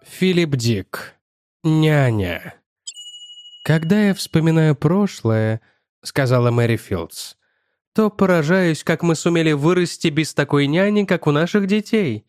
Филипп Дик. Няня. «Когда я вспоминаю прошлое, — сказала Мэри Филдс, — то поражаюсь, как мы сумели вырасти без такой няни, как у наших детей.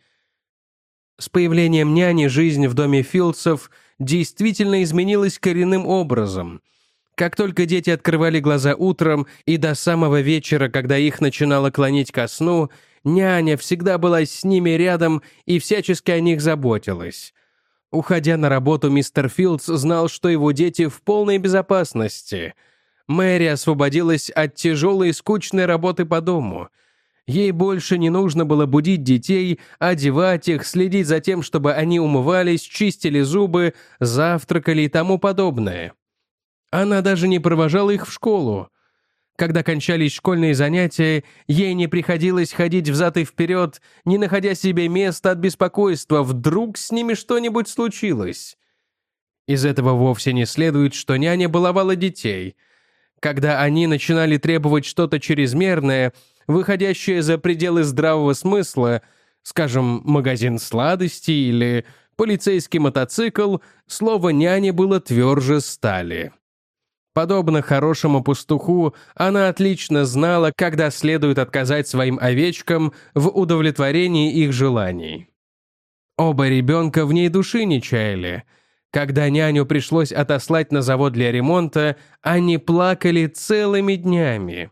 С появлением няни жизнь в доме Филдсов действительно изменилась коренным образом. Как только дети открывали глаза утром и до самого вечера, когда их начинало клонить ко сну, няня всегда была с ними рядом и всячески о них заботилась. Уходя на работу, мистер Филдс знал, что его дети в полной безопасности. Мэри освободилась от тяжелой и скучной работы по дому. Ей больше не нужно было будить детей, одевать их, следить за тем, чтобы они умывались, чистили зубы, завтракали и тому подобное. Она даже не провожала их в школу. Когда кончались школьные занятия, ей не приходилось ходить взад и вперед, не находя себе места от беспокойства, вдруг с ними что-нибудь случилось. Из этого вовсе не следует, что няня баловала детей. Когда они начинали требовать что-то чрезмерное, выходящее за пределы здравого смысла, скажем, магазин сладостей или полицейский мотоцикл, слово «няня» было тверже стали. Подобно хорошему пастуху, она отлично знала, когда следует отказать своим овечкам в удовлетворении их желаний. Оба ребенка в ней души не чаяли. Когда няню пришлось отослать на завод для ремонта, они плакали целыми днями.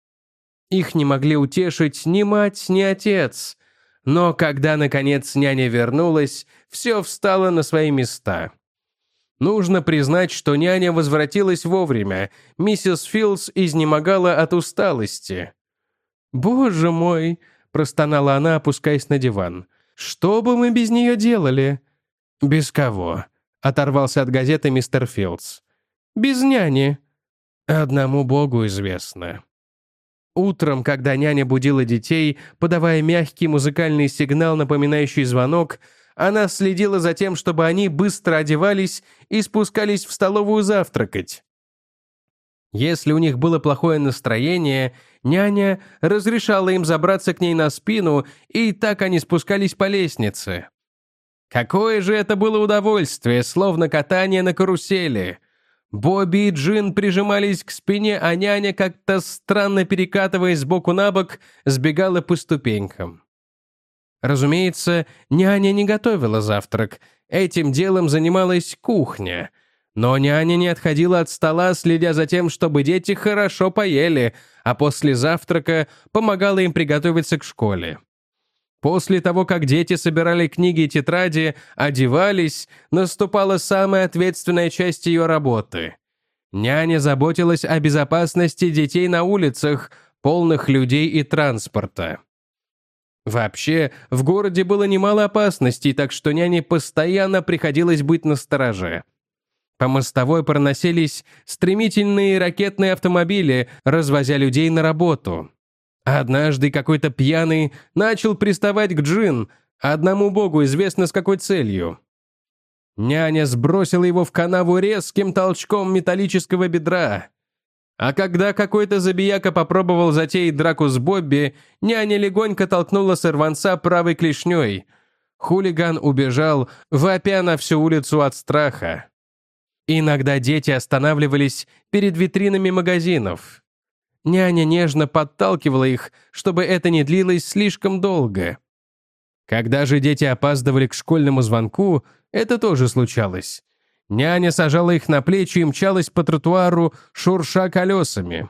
Их не могли утешить ни мать, ни отец. Но когда, наконец, няня вернулась, все встало на свои места. Нужно признать, что няня возвратилась вовремя. Миссис Филдс изнемогала от усталости. «Боже мой!» – простонала она, опускаясь на диван. «Что бы мы без нее делали?» «Без кого?» – оторвался от газеты мистер Филдс. «Без няни». «Одному Богу известно». Утром, когда няня будила детей, подавая мягкий музыкальный сигнал, напоминающий звонок, она следила за тем, чтобы они быстро одевались и спускались в столовую завтракать. Если у них было плохое настроение, няня разрешала им забраться к ней на спину, и так они спускались по лестнице. Какое же это было удовольствие, словно катание на карусели. Бобби и Джин прижимались к спине, а няня, как-то странно перекатываясь сбоку на бок, сбегала по ступенькам. Разумеется, няня не готовила завтрак. Этим делом занималась кухня. Но няня не отходила от стола, следя за тем, чтобы дети хорошо поели, а после завтрака помогала им приготовиться к школе. После того, как дети собирали книги и тетради, одевались, наступала самая ответственная часть ее работы. Няня заботилась о безопасности детей на улицах, полных людей и транспорта. Вообще, в городе было немало опасностей, так что няне постоянно приходилось быть настороже. По мостовой проносились стремительные ракетные автомобили, развозя людей на работу. Однажды какой-то пьяный начал приставать к Джин, одному богу известно с какой целью. Няня сбросила его в канаву резким толчком металлического бедра. А когда какой-то забияка попробовал затеять драку с Бобби, няня легонько толкнула сорванца правой клешней. Хулиган убежал, вопя на всю улицу от страха. Иногда дети останавливались перед витринами магазинов. Няня нежно подталкивала их, чтобы это не длилось слишком долго. Когда же дети опаздывали к школьному звонку, это тоже случалось. Няня сажала их на плечи и мчалась по тротуару, шурша колесами.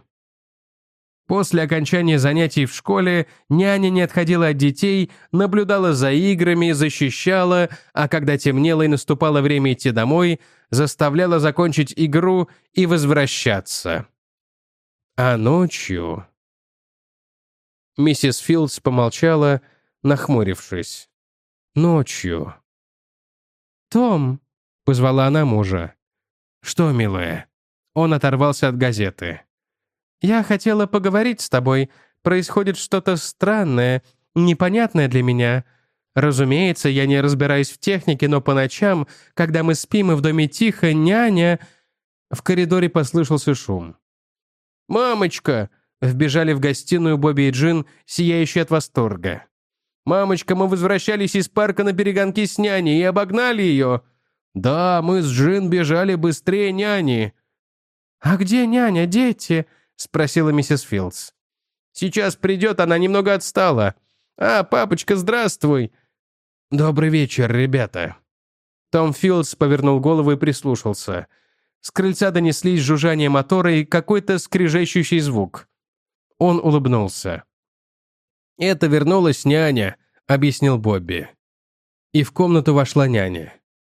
После окончания занятий в школе няня не отходила от детей, наблюдала за играми, защищала, а когда темнело и наступало время идти домой, заставляла закончить игру и возвращаться. А ночью... Миссис Филдс помолчала, нахмурившись. Ночью... «Том!» — позвала она мужа. «Что, милая?» Он оторвался от газеты. «Я хотела поговорить с тобой. Происходит что-то странное, непонятное для меня. Разумеется, я не разбираюсь в технике, но по ночам, когда мы спим и в доме тихо, няня...» В коридоре послышался шум. «Мамочка!» — вбежали в гостиную Бобби и Джин, сияющие от восторга. «Мамочка, мы возвращались из парка на перегонки с няней и обогнали ее!» «Да, мы с Джин бежали быстрее няни!» «А где няня, дети?» — спросила миссис Филдс. «Сейчас придет, она немного отстала. А, папочка, здравствуй!» «Добрый вечер, ребята!» Том Филдс повернул голову и прислушался. С крыльца донеслись жужжание мотора и какой-то скрежещущий звук. Он улыбнулся. «Это вернулась няня», — объяснил Бобби. И в комнату вошла няня.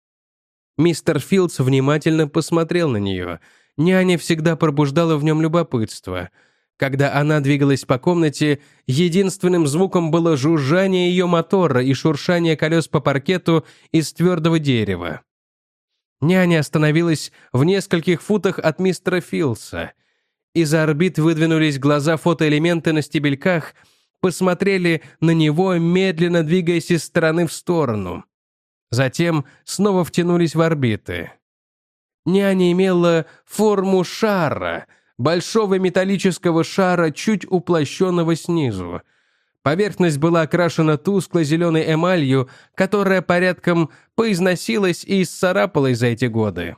Мистер Филдс внимательно посмотрел на нее. Няня всегда пробуждала в нем любопытство. Когда она двигалась по комнате, единственным звуком было жужжание ее мотора и шуршание колес по паркету из твердого дерева. Няня остановилась в нескольких футах от мистера Филдса. Из-за орбит выдвинулись глаза фотоэлементы на стебельках, посмотрели на него, медленно двигаясь из стороны в сторону. Затем снова втянулись в орбиты. Няня имела форму шара, большого металлического шара, чуть уплощенного снизу. Поверхность была окрашена тускло-зеленой эмалью, которая порядком поизносилась и исцарапалась за эти годы.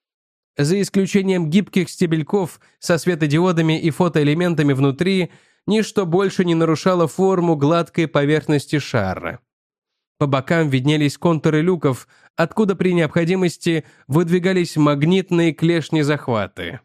За исключением гибких стебельков со светодиодами и фотоэлементами внутри, ничто больше не нарушало форму гладкой поверхности шара. По бокам виднелись контуры люков, откуда при необходимости выдвигались магнитные клешни-захваты.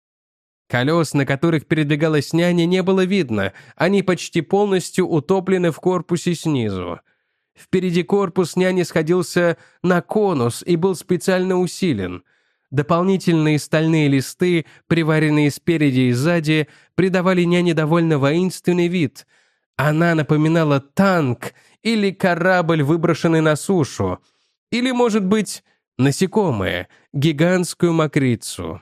Колес, на которых передвигалась няня, не было видно, они почти полностью утоплены в корпусе снизу. Впереди корпус няни сходился на конус и был специально усилен. Дополнительные стальные листы, приваренные спереди и сзади, придавали няне довольно воинственный вид. Она напоминала танк или корабль, выброшенный на сушу, или, может быть, насекомое, гигантскую мокрицу.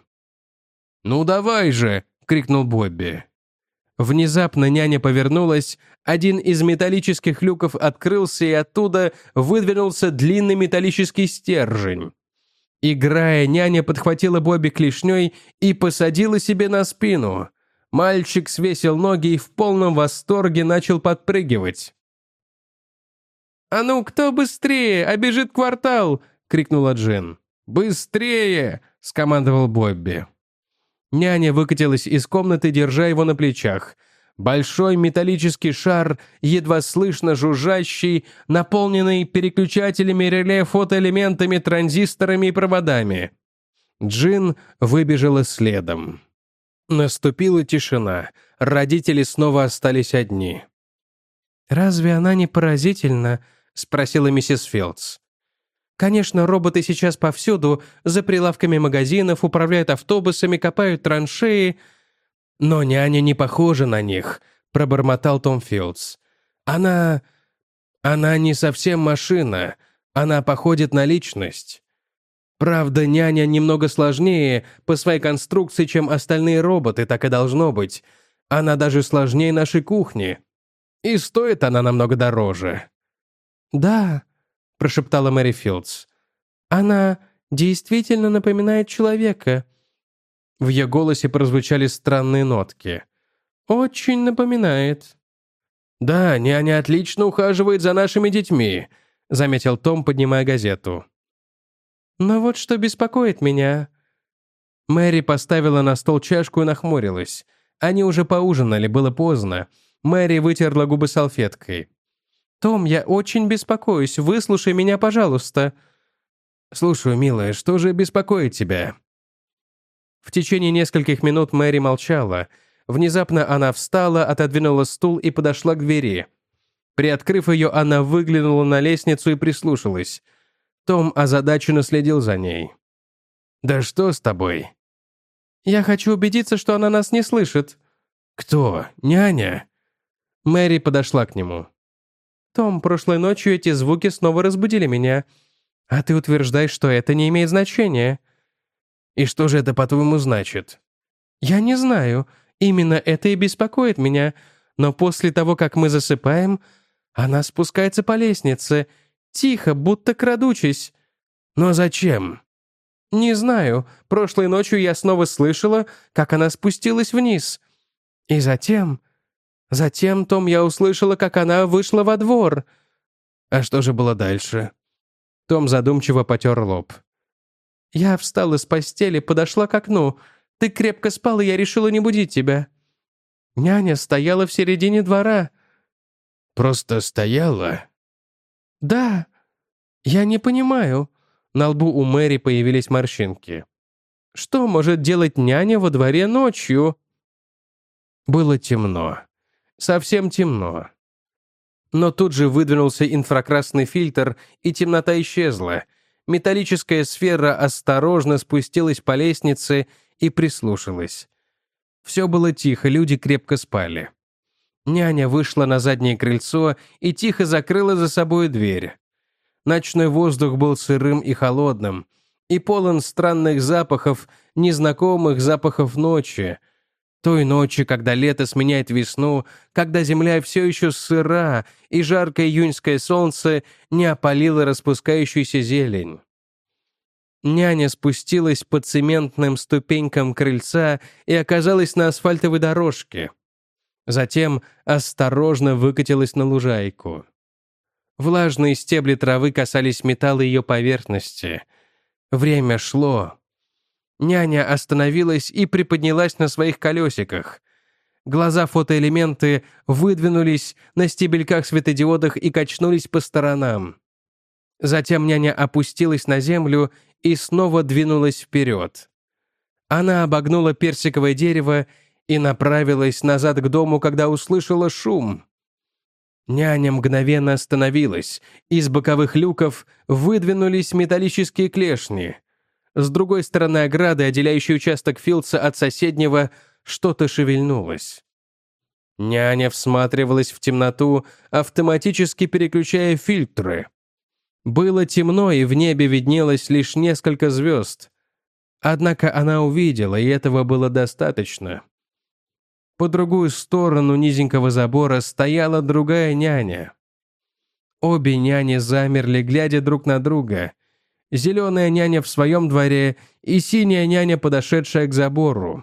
«Ну давай же!» — крикнул Бобби. Внезапно няня повернулась, один из металлических люков открылся, и оттуда выдвинулся длинный металлический стержень. Играя, няня подхватила Бобби клешней и посадила себе на спину. Мальчик свесил ноги и в полном восторге начал подпрыгивать. «А ну, кто быстрее? Обежит квартал!» — крикнула Джин. «Быстрее!» — скомандовал Бобби. Няня выкатилась из комнаты, держа его на плечах. Большой металлический шар, едва слышно жужжащий, наполненный переключателями реле, фотоэлементами, транзисторами и проводами. Джин выбежала следом. Наступила тишина. Родители снова остались одни. «Разве она не поразительна?» — спросила миссис Филдс. «Конечно, роботы сейчас повсюду, за прилавками магазинов, управляют автобусами, копают траншеи. Но няня не похожа на них», — пробормотал Том Филдс. Она не совсем машина, она походит на личность. Правда, няня немного сложнее по своей конструкции, чем остальные роботы, так и должно быть. Она даже сложнее нашей кухни. И стоит она намного дороже». «Да», — прошептала Мэри Филдс. «Она действительно напоминает человека». В ее голосе прозвучали странные нотки. «Очень напоминает». «Да, няня отлично ухаживает за нашими детьми», — заметил Том, поднимая газету. «Но вот что беспокоит меня». Мэри поставила на стол чашку и нахмурилась. Они уже поужинали, было поздно. Мэри вытерла губы салфеткой. «Том, я очень беспокоюсь. Выслушай меня, пожалуйста». «Слушаю, милая, что же беспокоит тебя?» В течение нескольких минут Мэри молчала. Внезапно она встала, отодвинула стул и подошла к двери. Приоткрыв ее, она выглянула на лестницу и прислушалась. Том озадаченно следил за ней. «Да что с тобой?» «Я хочу убедиться, что она нас не слышит». «Кто? Няня?» Мэри подошла к нему. «Том, прошлой ночью эти звуки снова разбудили меня. А ты утверждаешь, что это не имеет значения». «И что же это, по-твоему, значит?» «Я не знаю. Именно это и беспокоит меня. Но после того, как мы засыпаем, она спускается по лестнице, тихо, будто крадучись». «Но зачем?» «Не знаю. Прошлой ночью я снова слышала, как она спустилась вниз. И затем, Том, я услышала, как она вышла во двор». А что же было дальше? Том задумчиво потер лоб. Я встала с постели, подошла к окну. Ты крепко спал, и я решила не будить тебя. Няня стояла в середине двора. Просто стояла? Да. Я не понимаю. На лбу у Мэри появились морщинки. Что может делать няня во дворе ночью? Было темно. Совсем темно. Но тут же выдвинулся инфракрасный фильтр, и темнота исчезла. Металлическая сфера осторожно спустилась по лестнице и прислушалась. Все было тихо, люди крепко спали. Няня вышла на заднее крыльцо и тихо закрыла за собой дверь. Ночной воздух был сырым и холодным, и полон странных запахов, незнакомых запахов ночи. Той ночи, когда лето сменяет весну, когда земля все еще сыра, и жаркое июньское солнце не опалило распускающуюся зелень. Няня спустилась по цементным ступенькам крыльца и оказалась на асфальтовой дорожке. Затем осторожно выкатилась на лужайку. Влажные стебли травы касались металла ее поверхности. Время шло. Няня остановилась и приподнялась на своих колесиках. Глаза фотоэлементы выдвинулись на стебельках светодиодах и качнулись по сторонам. Затем няня опустилась на землю и снова двинулась вперед. Она обогнула персиковое дерево и направилась назад к дому, когда услышала шум. Няня мгновенно остановилась. Из боковых люков выдвинулись металлические клешни. С другой стороны ограды, отделяющей участок Филдса от соседнего, что-то шевельнулось. Няня всматривалась в темноту, автоматически переключая фильтры. Было темно, и в небе виднелось лишь несколько звезд. Однако она увидела, и этого было достаточно. По другую сторону низенького забора стояла другая няня. Обе няни замерли, глядя друг на друга. Зеленая няня в своем дворе и синяя няня, подошедшая к забору.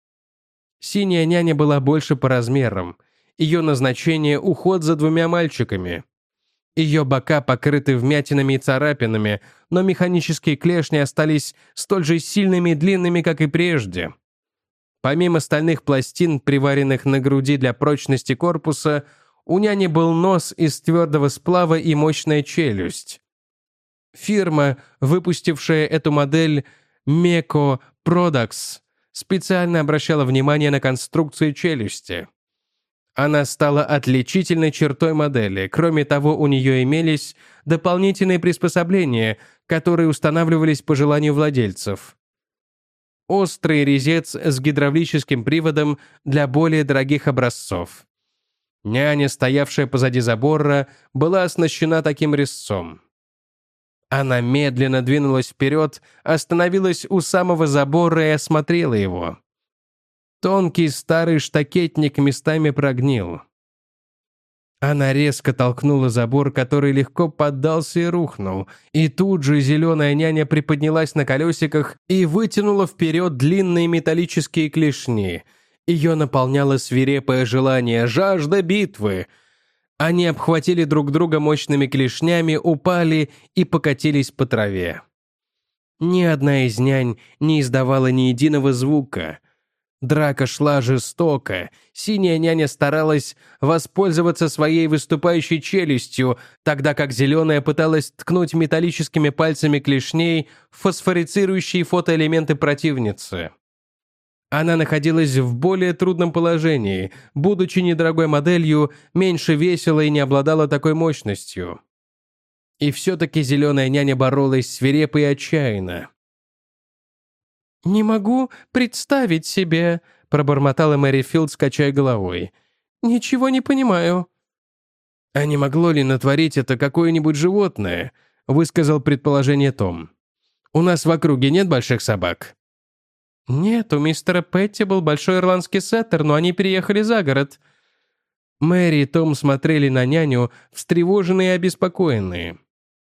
Синяя няня была больше по размерам. Ее назначение — уход за двумя мальчиками. Ее бока покрыты вмятинами и царапинами, но механические клешни остались столь же сильными и длинными, как и прежде. Помимо стальных пластин, приваренных на груди для прочности корпуса, у няни был нос из твердого сплава и мощная челюсть. Фирма, выпустившая эту модель, Meko Products, специально обращала внимание на конструкцию челюсти. Она стала отличительной чертой модели. Кроме того, у нее имелись дополнительные приспособления, которые устанавливались по желанию владельцев. Острый резец с гидравлическим приводом для более дорогих образцов. Няня, стоявшая позади забора, была оснащена таким резцом. Она медленно двинулась вперед, остановилась у самого забора и осмотрела его. Тонкий старый штакетник местами прогнил. Она резко толкнула забор, который легко поддался и рухнул, и тут же зеленая няня приподнялась на колесиках и вытянула вперед длинные металлические клешни. Ее наполняло свирепое желание, жажда битвы. Они обхватили друг друга мощными клешнями, упали и покатились по траве. Ни одна из нянь не издавала ни единого звука. Драка шла жестоко. Синяя няня старалась воспользоваться своей выступающей челюстью, тогда как зеленая пыталась ткнуть металлическими пальцами клешней в фосфорицирующие фотоэлементы противницы. Она находилась в более трудном положении, будучи недорогой моделью, меньше весила и не обладала такой мощностью. И все-таки зеленая няня боролась свирепо и отчаянно. «Не могу представить себе», — пробормотала Мэри Филдс, качая головой. «Ничего не понимаю». «А не могло ли натворить это какое-нибудь животное?» — высказал предположение Том. «У нас в округе нет больших собак?» «Нет, у мистера Петти был большой ирландский сеттер, но они переехали за город». Мэри и Том смотрели на няню, встревоженные и обеспокоенные.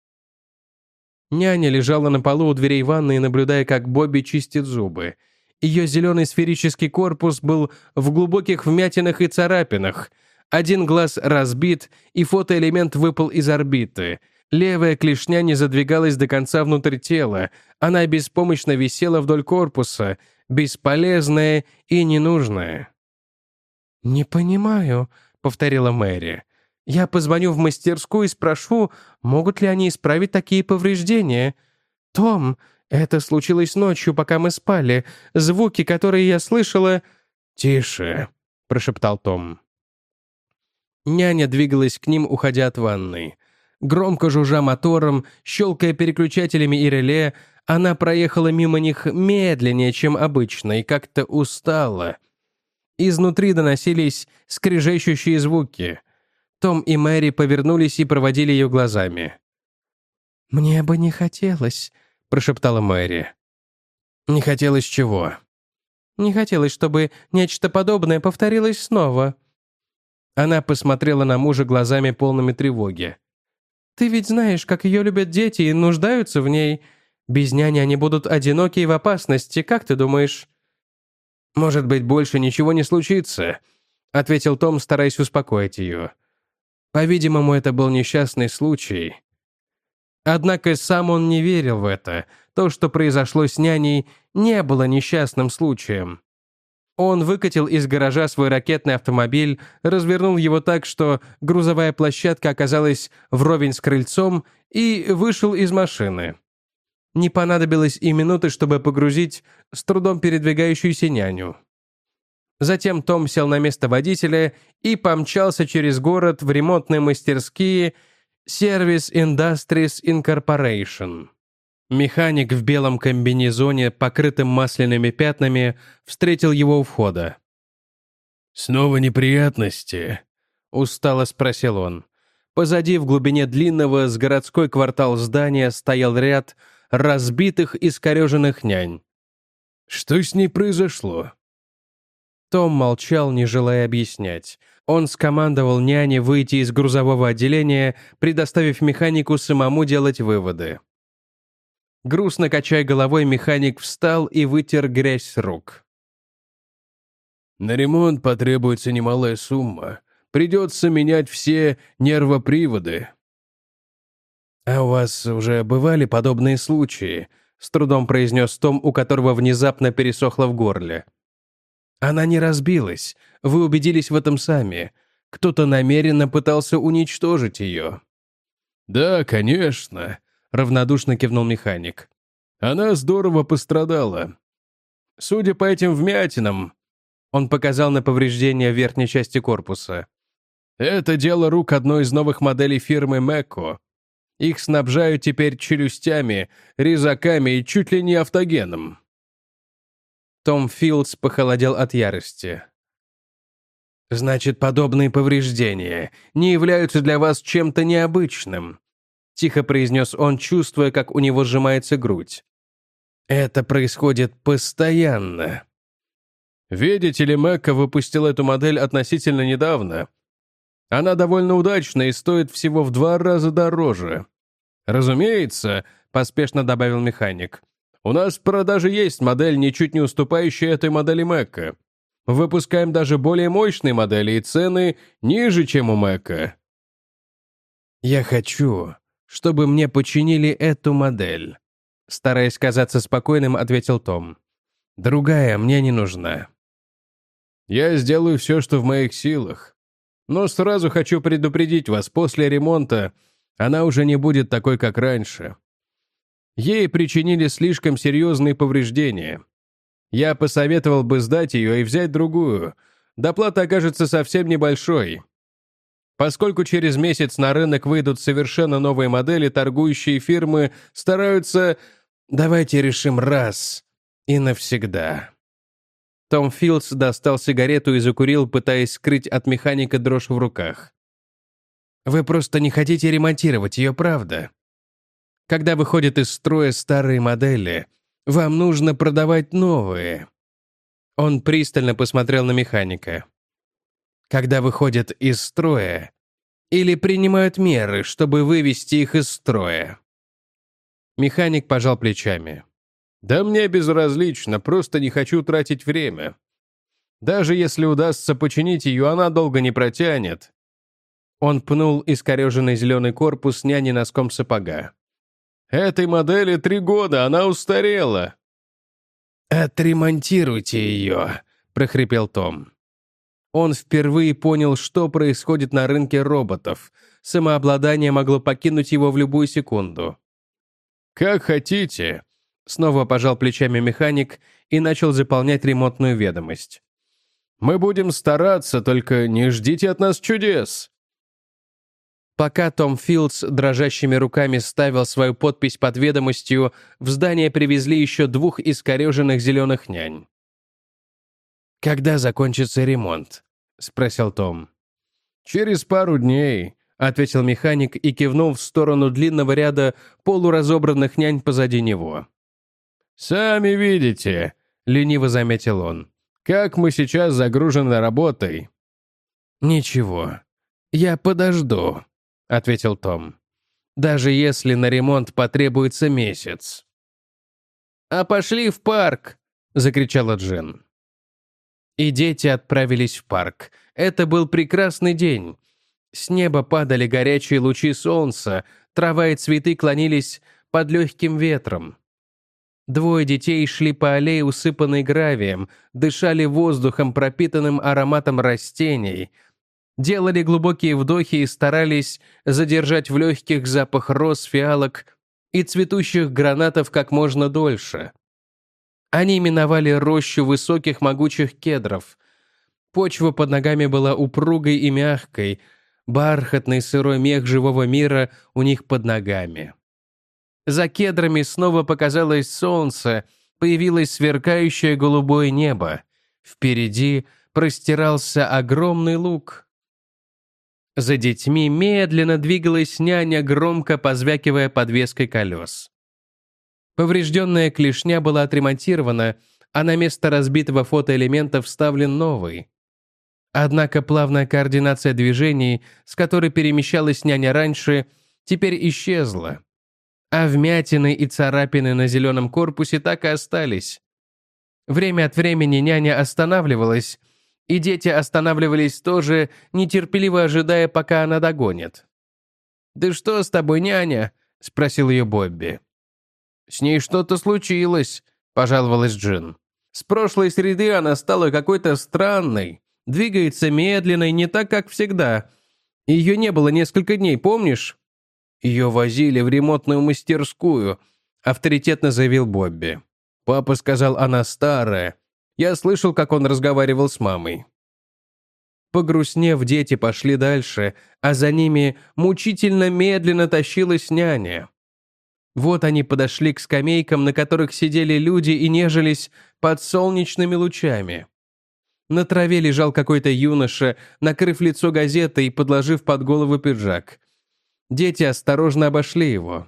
Няня лежала на полу у дверей ванной, наблюдая, как Бобби чистит зубы. Ее зеленый сферический корпус был в глубоких вмятинах и царапинах. Один глаз разбит, и фотоэлемент выпал из орбиты. Левая клешня не задвигалась до конца внутрь тела. Она беспомощно висела вдоль корпуса, бесполезная и ненужная. «Не понимаю», — повторила Мэри. «Я позвоню в мастерскую и спрошу, могут ли они исправить такие повреждения. Том, это случилось ночью, пока мы спали. Звуки, которые я слышала...» «Тише», — прошептал Том. Няня двигалась к ним, уходя от ванной. Громко жужжа мотором, щелкая переключателями и реле, она проехала мимо них медленнее, чем обычно, и как-то устала. Изнутри доносились скрежещущие звуки. Том и Мэри повернулись и проводили ее глазами. «Мне бы не хотелось», — прошептала Мэри. «Не хотелось чего?» «Не хотелось, чтобы нечто подобное повторилось снова». Она посмотрела на мужа глазами полными тревоги. «Ты ведь знаешь, как ее любят дети и нуждаются в ней. Без няни они будут одиноки и в опасности, как ты думаешь?» «Может быть, больше ничего не случится», — ответил Том, стараясь успокоить ее. По-видимому, это был несчастный случай. Однако сам он не верил в это. То, что произошло с няней, не было несчастным случаем. Он выкатил из гаража свой ракетный автомобиль, развернул его так, что грузовая площадка оказалась вровень с крыльцом, и вышел из машины. Не понадобилось и минуты, чтобы погрузить с трудом передвигающуюся няню. Затем Том сел на место водителя и помчался через город в ремонтные мастерские Service Industries Incorporation. Механик в белом комбинезоне, покрытым масляными пятнами, встретил его у входа. «Снова неприятности?» — устало спросил он. Позади, в глубине длинного с городской квартал здания, стоял ряд разбитых и искореженных нянь. «Что с ней произошло?» Том молчал, не желая объяснять. Он скомандовал няне выйти из грузового отделения, предоставив механику самому делать выводы. Грустно качая головой, механик встал и вытер грязь с рук. «На ремонт потребуется немалая сумма. Придется менять все нервоприводы». «А у вас уже бывали подобные случаи?» — с трудом произнес Том, у которого внезапно пересохло в горле. «Она не разбилась. Вы убедились в этом сами. Кто-то намеренно пытался уничтожить ее». «Да, конечно», — равнодушно кивнул механик. «Она здорово пострадала. Судя по этим вмятинам...» Он показал на повреждения в верхней части корпуса. «Это дело рук одной из новых моделей фирмы Мэкко. Их снабжают теперь челюстями, резаками и чуть ли не автогеном». Том Филдс похолодел от ярости. «Значит, подобные повреждения не являются для вас чем-то необычным», тихо произнес он, чувствуя, как у него сжимается грудь. «Это происходит постоянно». «Видите ли, Мэкко выпустил эту модель относительно недавно. Она довольно удачна и стоит всего в 2 раза дороже. Разумеется», — поспешно добавил механик, «у нас в продаже есть модель, ничуть не уступающая этой модели Мэкко. Выпускаем даже более мощные модели, и цены ниже, чем у Мэкко». «Я хочу, чтобы мне починили эту модель», — стараясь казаться спокойным, ответил Том. «Другая мне не нужна». «Я сделаю все, что в моих силах. Но сразу хочу предупредить вас, после ремонта она уже не будет такой, как раньше. Ей причинили слишком серьезные повреждения. Я посоветовал бы сдать ее и взять другую. Доплата окажется совсем небольшой. Поскольку через месяц на рынок выйдут совершенно новые модели, торгующие фирмы стараются... Давайте решим раз и навсегда». Том Филдс достал сигарету и закурил, пытаясь скрыть от механика дрожь в руках. «Вы просто не хотите ремонтировать ее, правда? Когда выходят из строя старые модели, вам нужно продавать новые». Он пристально посмотрел на механика. «Когда выходят из строя или принимают меры, чтобы вывести их из строя». Механик пожал плечами. «Да мне безразлично, просто не хочу тратить время. Даже если удастся починить ее, она долго не протянет». Он пнул искореженный зеленый корпус няни носком сапога. «Этой модели 3 года, она устарела». «Отремонтируйте ее», — прохрипел Том. Он впервые понял, что происходит на рынке роботов. Самообладание могло покинуть его в любую секунду. «Как хотите», — снова пожал плечами механик и начал заполнять ремонтную ведомость. «Мы будем стараться, только не ждите от нас чудес». Пока Том Филдс дрожащими руками ставил свою подпись под ведомостью, в здание привезли еще 2 искореженных зеленых нянь. «Когда закончится ремонт?» — спросил Том. «Через пару дней», — ответил механик и кивнул в сторону длинного ряда полуразобранных нянь позади него. «Сами видите», — лениво заметил он, — «как мы сейчас загружены работой». «Ничего, я подожду», — ответил Том. «Даже если на ремонт потребуется месяц». «А пошли в парк!» — закричала Джин. И дети отправились в парк. Это был прекрасный день. С неба падали горячие лучи солнца, трава и цветы клонились под легким ветром. 2 детей шли по аллее, усыпанной гравием, дышали воздухом, пропитанным ароматом растений, делали глубокие вдохи и старались задержать в легких запах роз, фиалок и цветущих гранатов как можно дольше. Они миновали рощу высоких могучих кедров. Почва под ногами была упругой и мягкой, бархатный сырой мех живого мира у них под ногами. За кедрами снова показалось солнце, появилось сверкающее голубое небо. Впереди простирался огромный луг. За детьми медленно двигалась няня, громко позвякивая подвеской колес. Поврежденная клешня была отремонтирована, а на место разбитого фотоэлемента вставлен новый. Однако плавная координация движений, с которой перемещалась няня раньше, теперь исчезла. А вмятины и царапины на зеленом корпусе так и остались. Время от времени няня останавливалась, и дети останавливались тоже, нетерпеливо ожидая, пока она догонит. «Да что с тобой, няня?» — спросил ее Бобби. «С ней что-то случилось», — пожаловалась Джин. «С прошлой среды она стала какой-то странной, двигается медленно и не так, как всегда. Ее не было несколько дней, помнишь?» «Ее возили в ремонтную мастерскую», — авторитетно заявил Бобби. «Папа сказал, она старая. Я слышал, как он разговаривал с мамой». Погрустнев, дети пошли дальше, а за ними мучительно медленно тащилась няня. Вот они подошли к скамейкам, на которых сидели люди и нежились под солнечными лучами. На траве лежал какой-то юноша, накрыв лицо газетой и подложив под голову пиджак. Дети осторожно обошли его.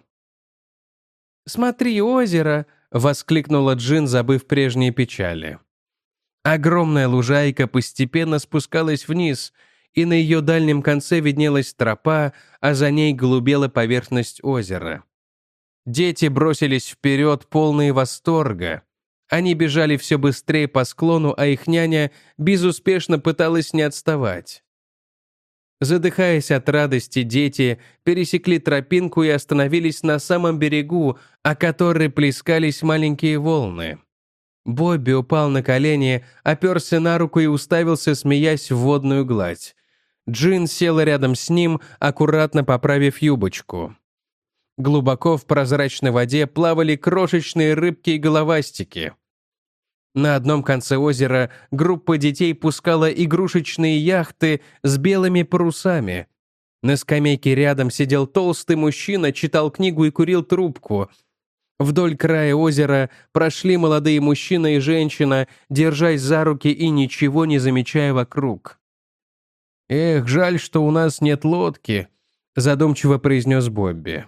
«Смотри, озеро!» — воскликнула Джин, забыв прежние печали. Огромная лужайка постепенно спускалась вниз, и на ее дальнем конце виднелась тропа, а за ней голубела поверхность озера. Дети бросились вперед, полные восторга. Они бежали все быстрее по склону, а их няня безуспешно пыталась не отставать. Задыхаясь от радости, дети пересекли тропинку и остановились на самом берегу, о которой плескались маленькие волны. Бобби упал на колени, оперся на руку и уставился, смеясь в водную гладь. Джин села рядом с ним, аккуратно поправив юбочку. Глубоко в прозрачной воде плавали крошечные рыбки и головастики. На одном конце озера группа детей пускала игрушечные яхты с белыми парусами. На скамейке рядом сидел толстый мужчина, читал книгу и курил трубку. Вдоль края озера прошли молодые мужчина и женщина, держась за руки и ничего не замечая вокруг. «Эх, жаль, что у нас нет лодки», — задумчиво произнес Бобби.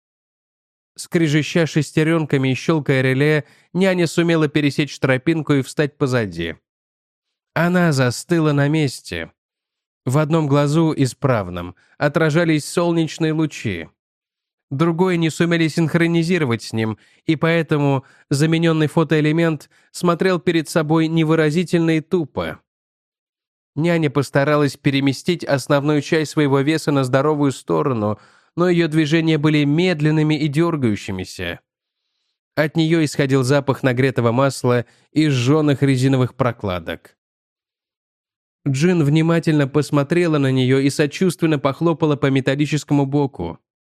Скрежеща шестеренками и щелкая реле, няня сумела пересечь тропинку и встать позади. Она застыла на месте. В одном глазу, исправном, отражались солнечные лучи. Другой не сумели синхронизировать с ним, и поэтому замененный фотоэлемент смотрел перед собой невыразительно и тупо. Няня постаралась переместить основную часть своего веса на здоровую сторону, но ее движения были медленными и дергающимися. От нее исходил запах нагретого масла и сжженных резиновых прокладок. Джин внимательно посмотрела на нее и сочувственно похлопала по металлическому боку.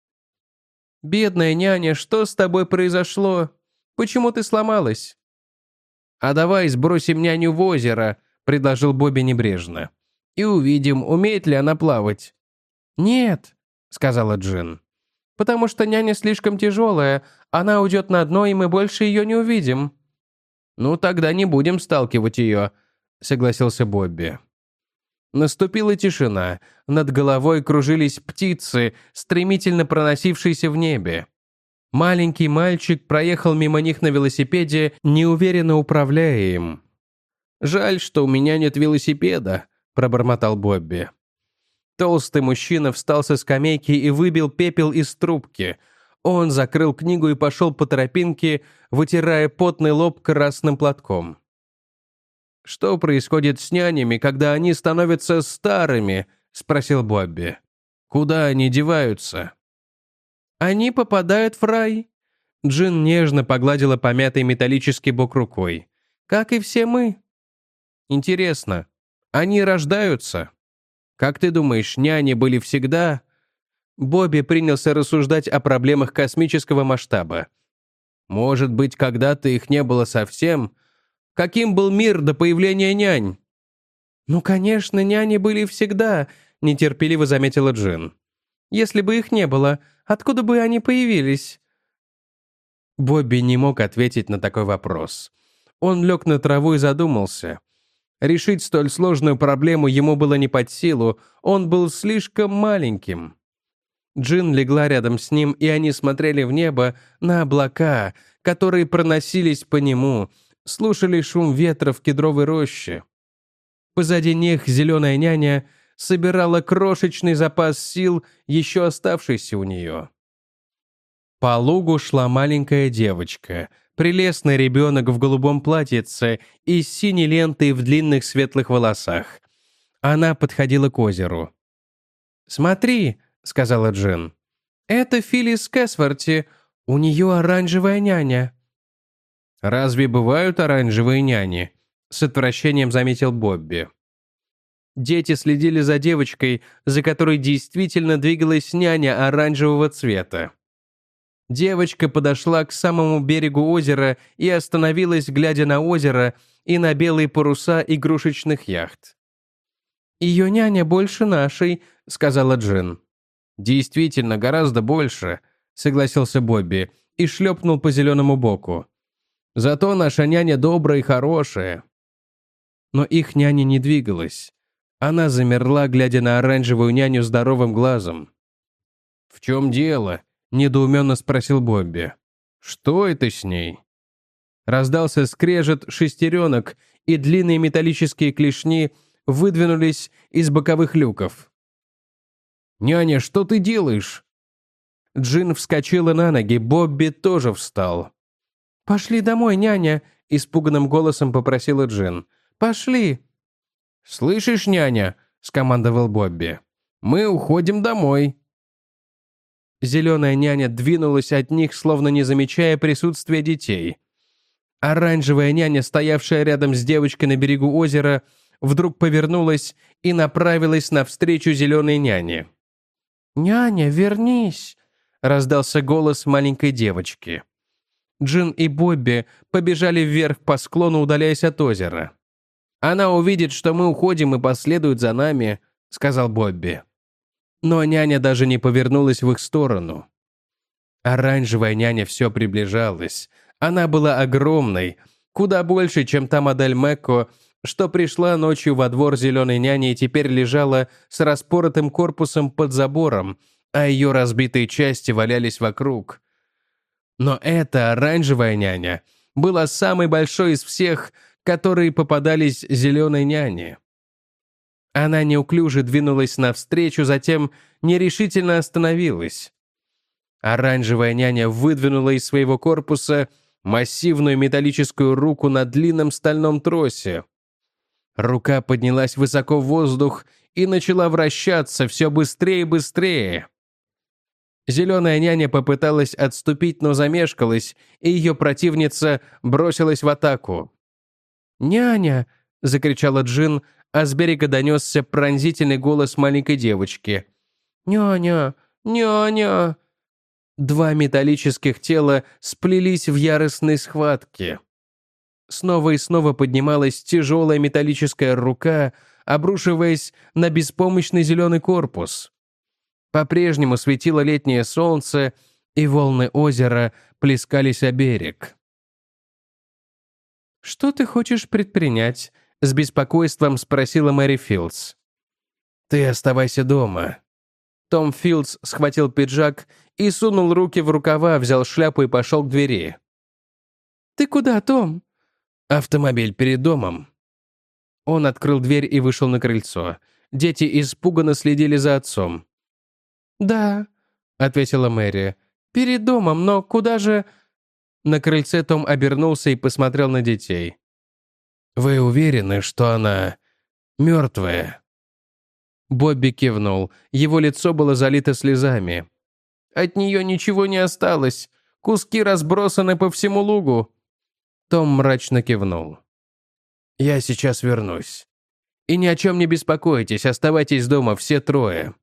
«Бедная няня, что с тобой произошло? Почему ты сломалась?» «А давай сбросим няню в озеро», — предложил Бобби небрежно. «И увидим, умеет ли она плавать». «Нет», — сказала Джин. «Потому что няня слишком тяжелая, она уйдет на дно, и мы больше ее не увидим». «Ну, тогда не будем сталкивать ее», — согласился Бобби. Наступила тишина. Над головой кружились птицы, стремительно проносившиеся в небе. Маленький мальчик проехал мимо них на велосипеде, неуверенно управляя им. «Жаль, что у меня нет велосипеда», — пробормотал Бобби. Толстый мужчина встал со скамейки и выбил пепел из трубки. Он закрыл книгу и пошел по тропинке, вытирая потный лоб красным платком. «Что происходит с нянями, когда они становятся старыми?» — спросил Бобби. «Куда они деваются?» «Они попадают в рай». Джин нежно погладила помятый металлический бок рукой. «Как и все мы». «Интересно, они рождаются? Как ты думаешь, няни были всегда?» Бобби принялся рассуждать о проблемах космического масштаба. «Может быть, когда-то их не было совсем? Каким был мир до появления нянь?» «Ну, конечно, няни были всегда», — нетерпеливо заметила Джин. «Если бы их не было, откуда бы они появились?» Бобби не мог ответить на такой вопрос. Он лег на траву и задумался. Решить столь сложную проблему ему было не под силу, он был слишком маленьким. Джин легла рядом с ним, и они смотрели в небо на облака, которые проносились по нему, слушали шум ветра в кедровой роще. Позади них зеленая няня собирала крошечный запас сил, еще оставшийся у нее. По лугу шла маленькая девочка, прелестный ребенок в голубом платьице и с синей лентой в длинных светлых волосах. Она подходила к озеру. «Смотри», — сказала Джин, — «это Филлис Кэсворти, у нее оранжевая няня». «Разве бывают оранжевые няни?» — с отвращением заметил Бобби. Дети следили за девочкой, за которой действительно двигалась няня оранжевого цвета. Девочка подошла к самому берегу озера и остановилась, глядя на озеро и на белые паруса игрушечных яхт. «Ее няня больше нашей», — сказала Джин. «Действительно, гораздо больше», — согласился Бобби и шлепнул по зеленому боку. «Зато наша няня добрая и хорошая». Но их няня не двигалась. Она замерла, глядя на оранжевую няню здоровым глазом. «В чем дело?» — недоуменно спросил Бобби. «Что это с ней?» Раздался скрежет шестеренок, и длинные металлические клешни выдвинулись из боковых люков. «Няня, что ты делаешь?» Джин вскочила на ноги, Бобби тоже встал. «Пошли домой, няня», — испуганным голосом попросила Джин. «Пошли». «Слышишь, няня?» — скомандовал Бобби. «Мы уходим домой». Зеленая няня двинулась от них, словно не замечая присутствия детей. Оранжевая няня, стоявшая рядом с девочкой на берегу озера, вдруг повернулась и направилась навстречу зеленой няне. «Няня, вернись!» — раздался голос маленькой девочки. Джин и Бобби побежали вверх по склону, удаляясь от озера. «Она увидит, что мы уходим, и последует за нами», — сказал Бобби. Но няня даже не повернулась в их сторону. Оранжевая няня все приближалась. Она была огромной, куда больше, чем та модель Мэкко, что пришла ночью во двор зеленой няни и теперь лежала с распоротым корпусом под забором, а ее разбитые части валялись вокруг. Но эта оранжевая няня была самой большой из всех, которые попадались зеленой няне. Она неуклюже двинулась навстречу, затем нерешительно остановилась. Оранжевая няня выдвинула из своего корпуса массивную металлическую руку на длинном стальном тросе. Рука поднялась высоко в воздух и начала вращаться все быстрее и быстрее. Зеленая няня попыталась отступить, но замешкалась, и ее противница бросилась в атаку. «Няня!» — закричала Джин, а с берега донесся пронзительный голос маленькой девочки. «Няня! Няня!» Два металлических тела сплелись в яростной схватке. Снова и снова поднималась тяжелая металлическая рука, обрушиваясь на беспомощный зеленый корпус. По-прежнему светило летнее солнце, и волны озера плескались о берег. «Что ты хочешь предпринять?» — с беспокойством спросила Мэри Филдс. «Ты оставайся дома». Том Филдс схватил пиджак и сунул руки в рукава, взял шляпу и пошел к двери. «Ты куда, Том?» «Автомобиль перед домом». Он открыл дверь и вышел на крыльцо. Дети испуганно следили за отцом. «Да», — ответила Мэри, — «перед домом, но куда же...» На крыльце Том обернулся и посмотрел на детей. «Вы уверены, что она мертвая?» Бобби кивнул. Его лицо было залито слезами. «От нее ничего не осталось. Куски разбросаны по всему лугу». Том мрачно кивнул. «Я сейчас вернусь. И ни о чем не беспокойтесь, оставайтесь дома все трое».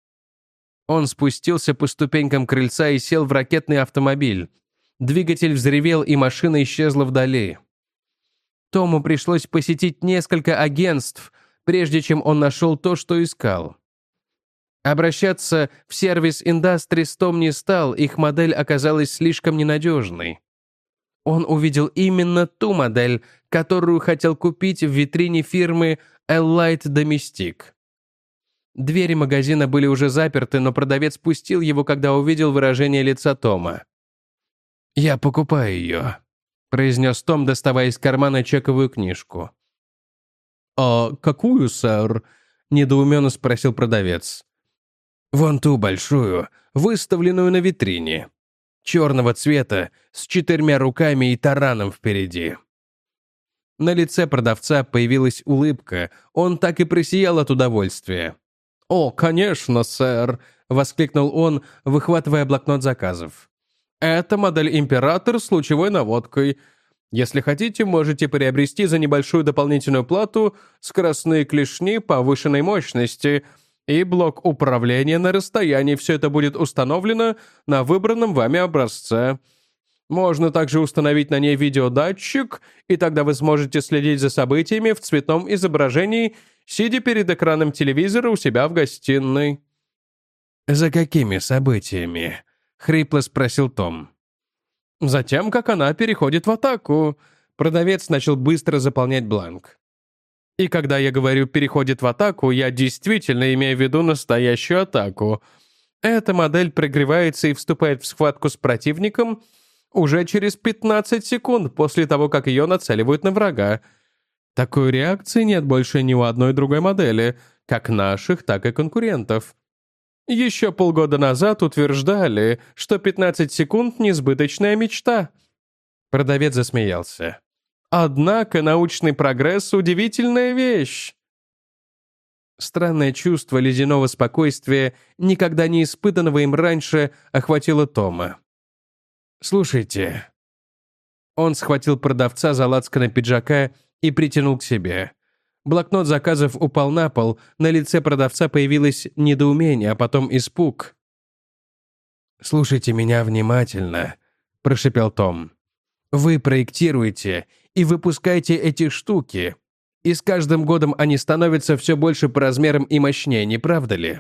Он спустился по ступенькам крыльца и сел в ракетный автомобиль. Двигатель взревел, и машина исчезла вдали. Тому пришлось посетить несколько агентств, прежде чем он нашел то, что искал. Обращаться в сервис Industries Том не стал, их модель оказалась слишком ненадежной. Он увидел именно ту модель, которую хотел купить в витрине фирмы Allied Domestic. Двери магазина были уже заперты, но продавец пустил его, когда увидел выражение лица Тома. «Я покупаю ее», — произнес Том, доставая из кармана чековую книжку. «А какую, сэр?» — недоуменно спросил продавец. «Вон ту большую, выставленную на витрине. Черного цвета, с 4 руками и тараном впереди». На лице продавца появилась улыбка, он так и просиял от удовольствия. «О, конечно, сэр!» — воскликнул он, выхватывая блокнот заказов. «Это модель «Император» с лучевой наводкой. Если хотите, можете приобрести за небольшую дополнительную плату скоростные клешни повышенной мощности и блок управления на расстоянии. Все это будет установлено на выбранном вами образце. Можно также установить на ней видеодатчик, и тогда вы сможете следить за событиями в цветном изображении, сидя перед экраном телевизора у себя в гостиной». «За какими событиями?» — хрипло спросил Том. «Затем, как она переходит в атаку». Продавец начал быстро заполнять бланк. «И когда я говорю «переходит в атаку», я действительно имею в виду настоящую атаку. Эта модель прогревается и вступает в схватку с противником уже через 15 секунд после того, как ее нацеливают на врага. Такой реакции нет больше ни у одной другой модели, как наших, так и конкурентов. Еще полгода назад утверждали, что 15 секунд — несбыточная мечта». Продавец засмеялся. «Однако научный прогресс — удивительная вещь». Странное чувство ледяного спокойствия, никогда не испытанного им раньше, охватило Тома. «Слушайте». Он схватил продавца за лацканы пиджака и притянул к себе. Блокнот заказов упал на пол, на лице продавца появилось недоумение, а потом испуг. «Слушайте меня внимательно», — прошепел Том. «Вы проектируете и выпускаете эти штуки, и с каждым годом они становятся все больше по размерам и мощнее, не правда ли?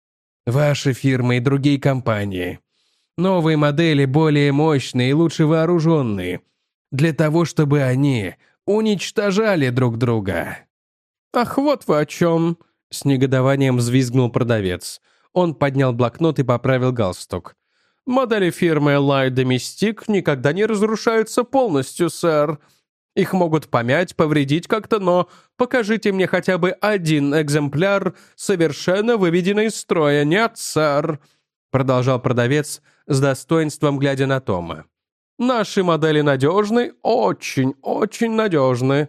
Ваши фирмы и другие компании. Новые модели более мощные и лучше вооруженные, для того, чтобы они уничтожали друг друга». «Ах, вот вы о чем!» — с негодованием взвизгнул продавец. Он поднял блокнот и поправил галстук. «Модели фирмы Allied Domestic никогда не разрушаются полностью, сэр. Их могут помять, повредить как-то, но покажите мне хотя бы один экземпляр, совершенно выведенный из строя. Нет, сэр!» — продолжал продавец, с достоинством глядя на Тома. «Наши модели надежны, очень, очень надежны.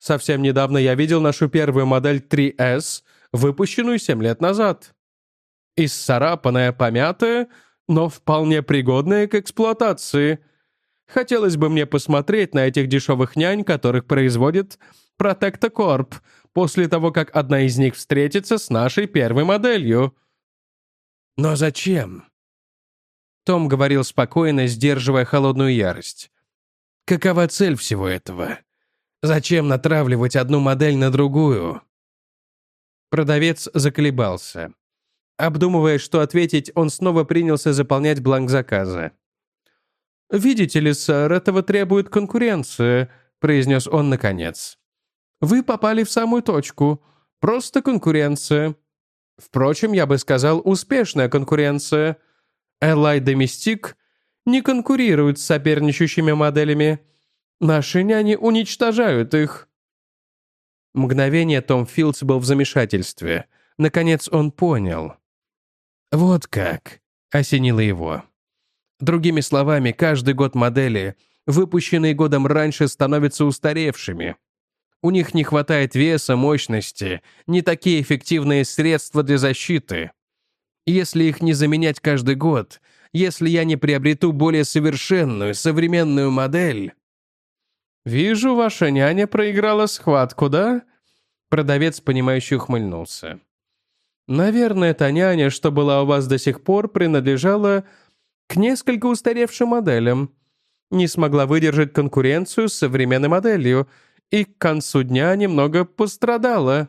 Совсем недавно я видел нашу первую модель 3S, выпущенную 7 лет назад. Исцарапанная, помятая, но вполне пригодная к эксплуатации. Хотелось бы мне посмотреть на этих дешевых нянь, которых производит Protecta Corp, после того, как одна из них встретится с нашей первой моделью. Но зачем? Том говорил спокойно, сдерживая холодную ярость. Какова цель всего этого? Зачем натравливать одну модель на другую? Продавец заколебался. Обдумывая, что ответить, он снова принялся заполнять бланк заказа. «Видите ли, сэр, этого требует конкуренция», — произнес он наконец. «Вы попали в самую точку. Просто конкуренция. Впрочем, я бы сказал, успешная конкуренция. Элай и Мистик не конкурируют с соперничающими моделями. Наши няни уничтожают их». Мгновение Том Филдс был в замешательстве. Наконец он понял. «Вот как», — осенило его. Другими словами, каждый год модели, выпущенные годом раньше, становятся устаревшими. У них не хватает веса, мощности, не такие эффективные средства для защиты. Если их не заменять каждый год, если я не приобрету более совершенную, современную модель... «Вижу, ваша няня проиграла схватку, да?» Продавец, понимающе ухмыльнулся. «Наверное, та няня, что была у вас до сих пор, принадлежала к несколько устаревшим моделям, не смогла выдержать конкуренцию с современной моделью и к концу дня немного пострадала».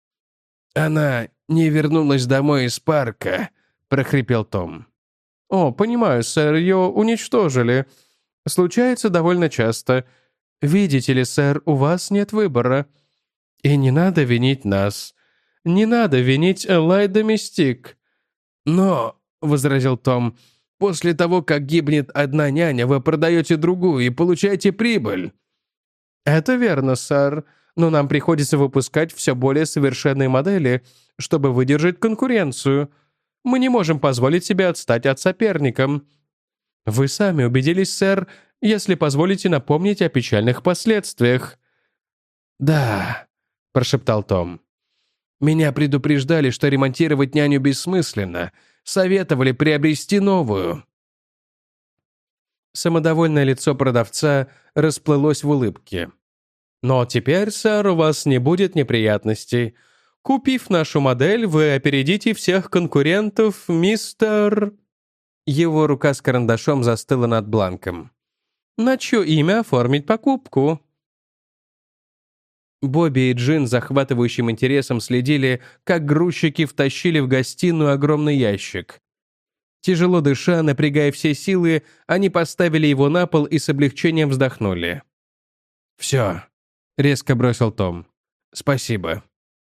«Она не вернулась домой из парка», — прохрипел Том. «О, понимаю, сэр, ее уничтожили. Случается довольно часто. Видите ли, сэр, у вас нет выбора. И не надо винить нас. Не надо винить Элай и Мистик». «Но», — возразил Том, — «после того, как гибнет одна няня, вы продаете другую и получаете прибыль». «Это верно, сэр, но нам приходится выпускать все более совершенные модели, чтобы выдержать конкуренцию. Мы не можем позволить себе отстать от соперника. Вы сами убедились, сэр, если позволите напомнить о печальных последствиях». «Да», — прошептал Том. «Меня предупреждали, что ремонтировать няню бессмысленно. Советовали приобрести новую». Самодовольное лицо продавца расплылось в улыбке. «Но теперь, сэр, у вас не будет неприятностей. Купив нашу модель, вы опередите всех конкурентов, мистер...» Его рука с карандашом застыла над бланком. «На чье имя оформить покупку?» Бобби и Джин с захватывающим интересом следили, как грузчики втащили в гостиную огромный ящик. Тяжело дыша, напрягая все силы, они поставили его на пол и с облегчением вздохнули. «Все», — резко бросил Том. «Спасибо».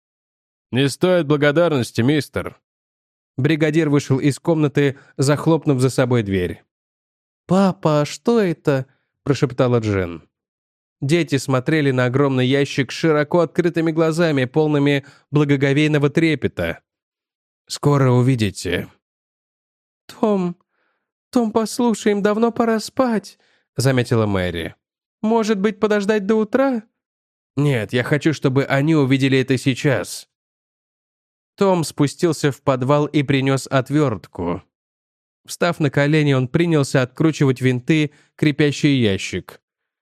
«Не стоит благодарности, мистер». Бригадир вышел из комнаты, захлопнув за собой дверь. «Папа, а что это?» — прошептала Джин. Дети смотрели на огромный ящик широко открытыми глазами, полными благоговейного трепета. «Скоро увидите». «Том, послушай, им давно пора спать», — заметила Мэри. «Может быть, подождать до утра?» «Нет, я хочу, чтобы они увидели это сейчас». Том спустился в подвал и принес отвертку. Встав на колени, он принялся откручивать винты, крепящий ящик.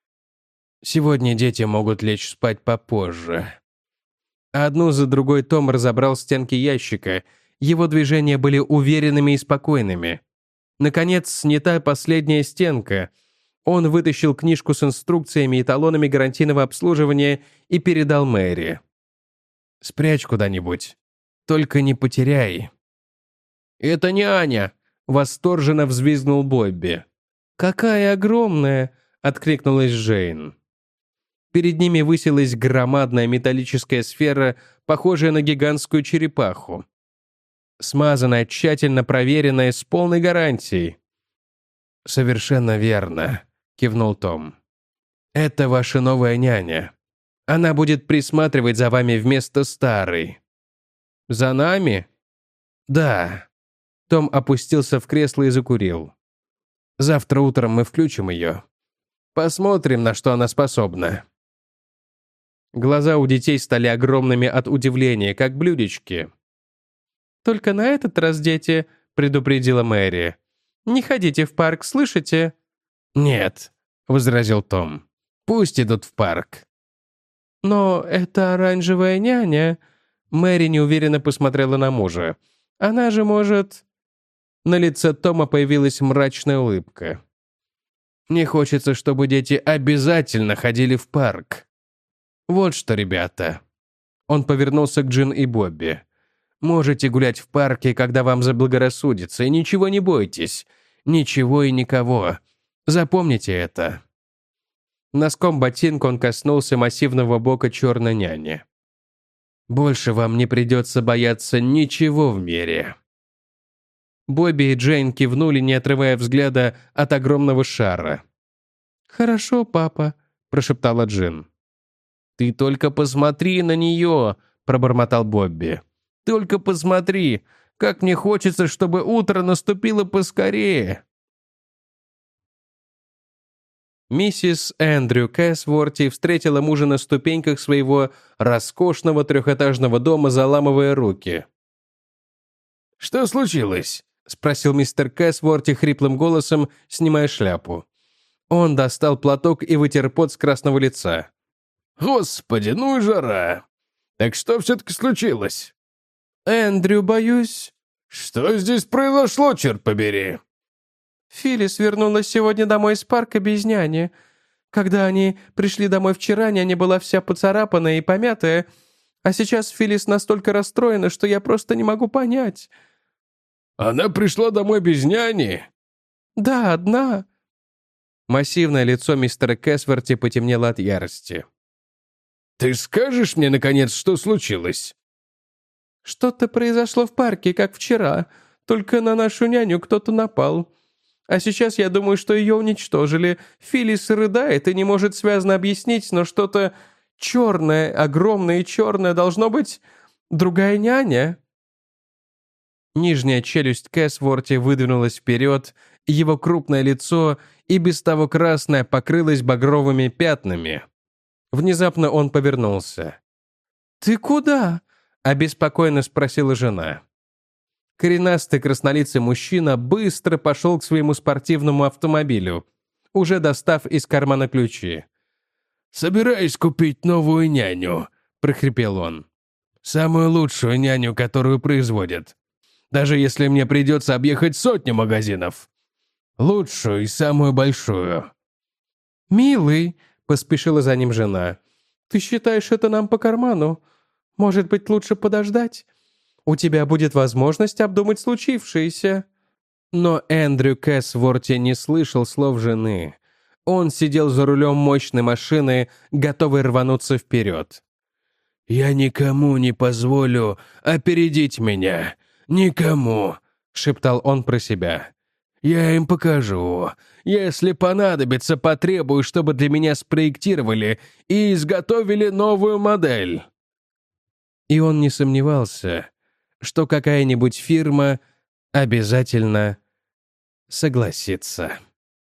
«Сегодня дети могут лечь спать попозже». Одну за другой Том разобрал стенки ящика. Его движения были уверенными и спокойными. Наконец, снята последняя стенка. Он вытащил книжку с инструкциями и талонами гарантийного обслуживания и передал Мэри. «Спрячь куда-нибудь. Только не потеряй». «Это няня!» — восторженно взвизгнул Бобби. «Какая огромная!» — откликнулась Джейн. Перед ними высилась громадная металлическая сфера, похожая на гигантскую черепаху. Смазанная, тщательно проверенная, с полной гарантией. «Совершенно верно», — кивнул Том. «Это ваша новая няня. Она будет присматривать за вами вместо старой». «За нами?» «Да». Том опустился в кресло и закурил. «Завтра утром мы включим ее. Посмотрим, на что она способна». Глаза у детей стали огромными от удивления, как блюдечки. «Только на этот раз, дети», — предупредила Мэри. «Не ходите в парк, слышите?» «Нет», — возразил Том. «Пусть идут в парк». «Но это оранжевая няня». Мэри неуверенно посмотрела на мужа. «Она же может...» На лице Тома появилась мрачная улыбка. «Мне хочется, чтобы дети обязательно ходили в парк. Вот что, ребята». Он повернулся к Джин и Бобби. «Можете гулять в парке, когда вам заблагорассудится, и ничего не бойтесь. Ничего и никого. Запомните это». Носком ботинка он коснулся массивного бока черной няни. «Больше вам не придется бояться ничего в мире». Бобби и Джейн кивнули, не отрывая взгляда от огромного шара. «Хорошо, папа», — прошептала Джин. «Ты только посмотри на нее», — пробормотал Бобби. «Только посмотри, как мне хочется, чтобы утро наступило поскорее». Миссис Эндрю Кэсворти встретила мужа на ступеньках своего роскошного трехэтажного дома, заламывая руки. «Что случилось?» — спросил мистер Кэсворти хриплым голосом, снимая шляпу. Он достал платок и вытер пот с красного лица. «Господи, ну и жара! Так что все-таки случилось?» «Эндрю, боюсь...» «Что здесь произошло, черт побери?» «Филлис вернулась сегодня домой из парка без няни. Когда они пришли домой вчера, няня была вся поцарапанная и помятая, а сейчас Филлис настолько расстроена, что я просто не могу понять». «Она пришла домой без няни?» «Да, одна». Массивное лицо мистера Кэсворти потемнело от ярости. «Ты скажешь мне, наконец, что случилось?» «Что-то произошло в парке, как вчера. Только на нашу няню кто-то напал. А сейчас я думаю, что ее уничтожили. Филлис рыдает и не может связно объяснить, но что-то черное, огромное и черное, должно быть другая няня». Нижняя челюсть Кэсворти выдвинулась вперед, его крупное лицо, и без того красное, покрылось багровыми пятнами. Внезапно он повернулся. «Ты куда?» — обеспокоенно спросила жена. Коренастый краснолицый мужчина быстро пошел к своему спортивному автомобилю, уже достав из кармана ключи. «Собираюсь купить новую няню», — прохрипел он. «Самую лучшую няню, которую производят. Даже если мне придется объехать 100 магазинов. Лучшую и самую большую». «Милый», — поспешила за ним жена, — «ты считаешь это нам по карману? Может быть, лучше подождать? У тебя будет возможность обдумать случившееся». Но Эндрю Кэсворти не слышал слов жены. Он сидел за рулем мощной машины, готовый рвануться вперед. «Я никому не позволю опередить меня. Никому», — шептал он про себя. «Я им покажу. Если понадобится, потребую, чтобы для меня спроектировали и изготовили новую модель». И он не сомневался, что какая-нибудь фирма обязательно согласится.